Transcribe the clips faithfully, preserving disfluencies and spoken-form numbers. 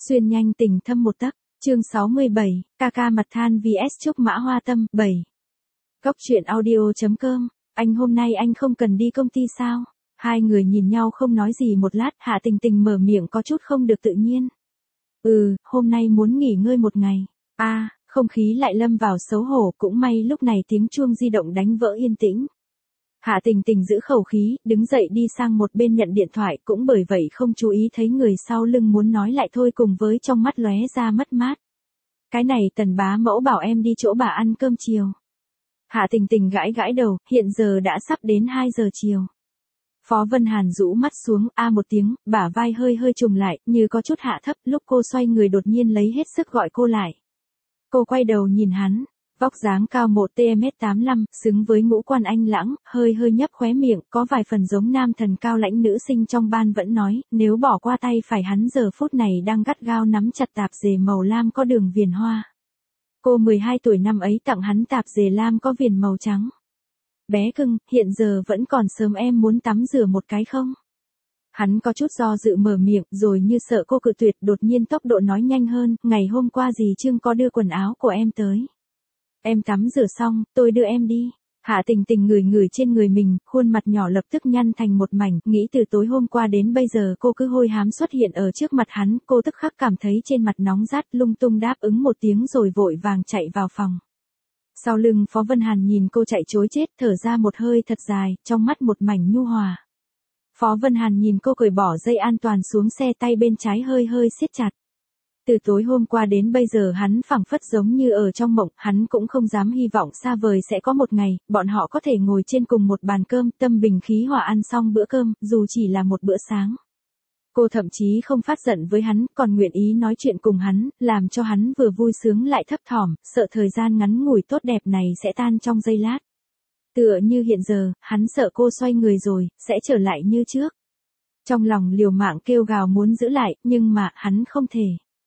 Xuyên nhanh tình thâm một tấc, chương sáu mươi bảy, ca ca mặt than vs Trúc Mã Hoa Tâm, bảy. Góc truyện audio.com, anh hôm nay anh không cần đi công ty sao? Hai người nhìn nhau không nói gì một lát, Hạ Tình Tình mở miệng có chút không được tự nhiên. Ừ, hôm nay muốn nghỉ ngơi một ngày. A, à, không khí lại lâm vào xấu hổ, cũng may lúc này tiếng chuông di động đánh vỡ yên tĩnh. Hạ Tình Tình giữ khẩu khí, đứng dậy đi sang một bên nhận điện thoại, cũng bởi vậy không chú ý thấy người sau lưng muốn nói lại thôi, cùng với trong mắt lóe ra mất mát. Cái này Tần bá mẫu bảo em đi chỗ bà ăn cơm chiều. Hạ Tình Tình gãi gãi đầu, hiện giờ đã sắp đến hai giờ chiều. Phó Vân Hàn rũ mắt xuống, a một tiếng, bả vai hơi hơi trùng lại, như có chút hạ thấp, lúc cô xoay người đột nhiên lấy hết sức gọi cô lại. Cô quay đầu nhìn hắn. Vóc dáng cao một mét tám mươi lăm, xứng với ngũ quan anh lãng, hơi hơi nhấp khóe miệng, có vài phần giống nam thần cao lãnh nữ sinh trong ban vẫn nói, nếu bỏ qua tay phải hắn giờ phút này đang gắt gao nắm chặt tạp dề màu lam có đường viền hoa. Cô mười hai tuổi năm ấy tặng hắn tạp dề lam có viền màu trắng. Bé cưng, hiện giờ vẫn còn sớm, em muốn tắm rửa một cái không? Hắn có chút do dự mở miệng, rồi như sợ cô cự tuyệt, đột nhiên tốc độ nói nhanh hơn, ngày hôm qua dì Trương có đưa quần áo của em tới. Em tắm rửa xong, tôi đưa em đi. Hạ Tình Tình ngửi ngửi trên người mình, khuôn mặt nhỏ lập tức nhăn thành một mảnh, nghĩ từ tối hôm qua đến bây giờ cô cứ hôi hám xuất hiện ở trước mặt hắn, cô tức khắc cảm thấy trên mặt nóng rát, lung tung đáp ứng một tiếng rồi vội vàng chạy vào phòng. Sau lưng Phó Vân Hàn nhìn cô chạy trối chết, thở ra một hơi thật dài, trong mắt một mảnh nhu hòa. Phó Vân Hàn nhìn cô cởi bỏ dây an toàn xuống xe, tay bên trái hơi hơi siết chặt. Từ tối hôm qua đến bây giờ hắn phảng phất giống như ở trong mộng, hắn cũng không dám hy vọng xa vời sẽ có một ngày, bọn họ có thể ngồi trên cùng một bàn cơm, tâm bình khí hòa ăn xong bữa cơm, dù chỉ là một bữa sáng. Cô thậm chí không phát giận với hắn, còn nguyện ý nói chuyện cùng hắn, làm cho hắn vừa vui sướng lại thấp thỏm, sợ thời gian ngắn ngủi tốt đẹp này sẽ tan trong giây lát. Tựa như hiện giờ, hắn sợ cô xoay người rồi, sẽ trở lại như trước. Trong lòng liều mạng kêu gào muốn giữ lại, nhưng mà, hắn không thể.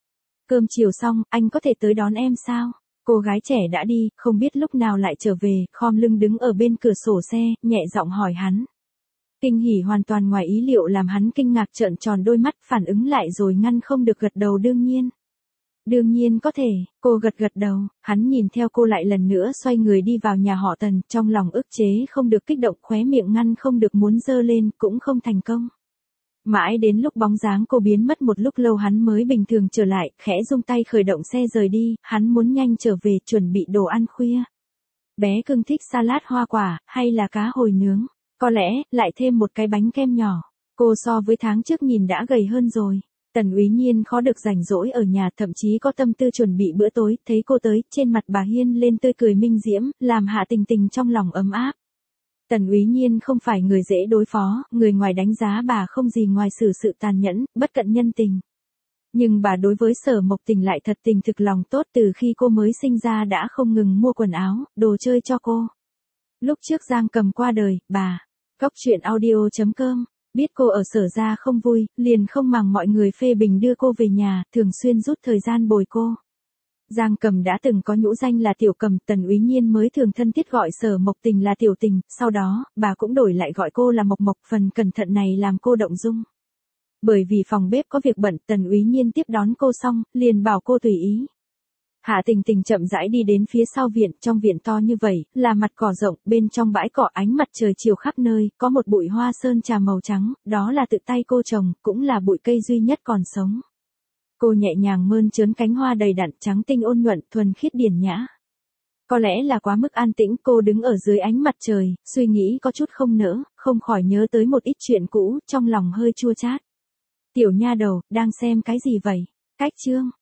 Cơm chiều xong, anh có thể tới đón em sao? Cô gái trẻ đã đi, không biết lúc nào lại trở về, khom lưng đứng ở bên cửa sổ xe, nhẹ giọng hỏi hắn. Kinh hỉ hoàn toàn ngoài ý liệu làm hắn kinh ngạc trợn tròn đôi mắt, phản ứng lại rồi ngăn không được gật đầu đương nhiên. Đương nhiên có thể, cô gật gật đầu, hắn nhìn theo cô lại lần nữa xoay người đi vào nhà họ Tần, trong lòng ức chế không được kích động, khóe miệng ngăn không được muốn giơ lên, cũng không thành công. Mãi đến lúc bóng dáng cô biến mất một lúc lâu hắn mới bình thường trở lại, khẽ rung tay khởi động xe rời đi, hắn muốn nhanh trở về chuẩn bị đồ ăn khuya. Bé cưng thích salad hoa quả, hay là cá hồi nướng, có lẽ, lại thêm một cái bánh kem nhỏ. Cô so với tháng trước nhìn đã gầy hơn rồi. Tần Úy Nhiên khó được rảnh rỗi ở nhà, thậm chí có tâm tư chuẩn bị bữa tối, thấy cô tới, trên mặt bà Hiên lên tươi cười minh diễm, làm Hạ Tình Tình trong lòng ấm áp. Tần Úy Nhiên không phải người dễ đối phó, người ngoài đánh giá bà không gì ngoài xử sự tàn nhẫn, bất cận nhân tình. Nhưng bà đối với Sở Mộc Tình lại thật tình thực lòng tốt, từ khi cô mới sinh ra đã không ngừng mua quần áo, đồ chơi cho cô. Lúc trước Giang Cầm qua đời, bà, góc truyện audio.com, biết cô ở Sở gia không vui, liền không màng mọi người phê bình đưa cô về nhà, thường xuyên rút thời gian bồi cô. Giang Cầm đã từng có nhũ danh là Tiểu Cầm, Tần Úy Nhiên mới thường thân thiết gọi Sở Mộc Tình là Tiểu Tình, sau đó, bà cũng đổi lại gọi cô là Mộc Mộc, phần cẩn thận này làm cô động dung. Bởi vì phòng bếp có việc bận, Tần Úy Nhiên tiếp đón cô xong, liền bảo cô tùy ý. Hạ Tình Tình chậm rãi đi đến phía sau viện, trong viện to như vậy, là mặt cỏ rộng, bên trong bãi cỏ ánh mặt trời chiều khắp nơi, có một bụi hoa sơn trà màu trắng, đó là tự tay cô trồng, cũng là bụi cây duy nhất còn sống. Cô nhẹ nhàng mơn trớn cánh hoa đầy đặn, trắng tinh ôn nhuận, thuần khiết điển nhã. Có lẽ là quá mức an tĩnh, cô đứng ở dưới ánh mặt trời, suy nghĩ có chút không nỡ, không khỏi nhớ tới một ít chuyện cũ, trong lòng hơi chua chát. Tiểu nha đầu, đang xem cái gì vậy? Cách chương.